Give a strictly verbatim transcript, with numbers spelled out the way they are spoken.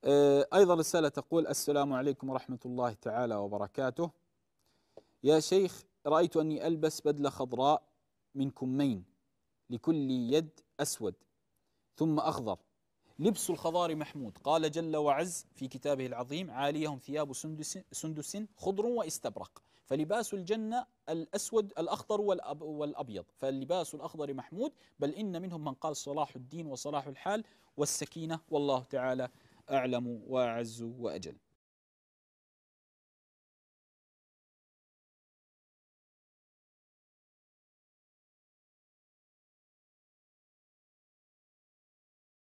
أيضا رسالة تقول: السلام عليكم ورحمة الله تعالى وبركاته. يا شيخ، رأيت أني ألبس بدلة خضراء من كمين لكل يد أسود ثم أخضر. لبس الخضار محمود، قال جل وعز في كتابه العظيم: عاليهم ثياب سندس, سندس خضر واستبرق، فلباس الجنة الأسود الأخضر والأب والأبيض، فاللباس الأخضر محمود، بل إن منهم من قال صلاح الدين وصلاح الحال والسكينة، والله تعالى أعلم وأعز وأجل.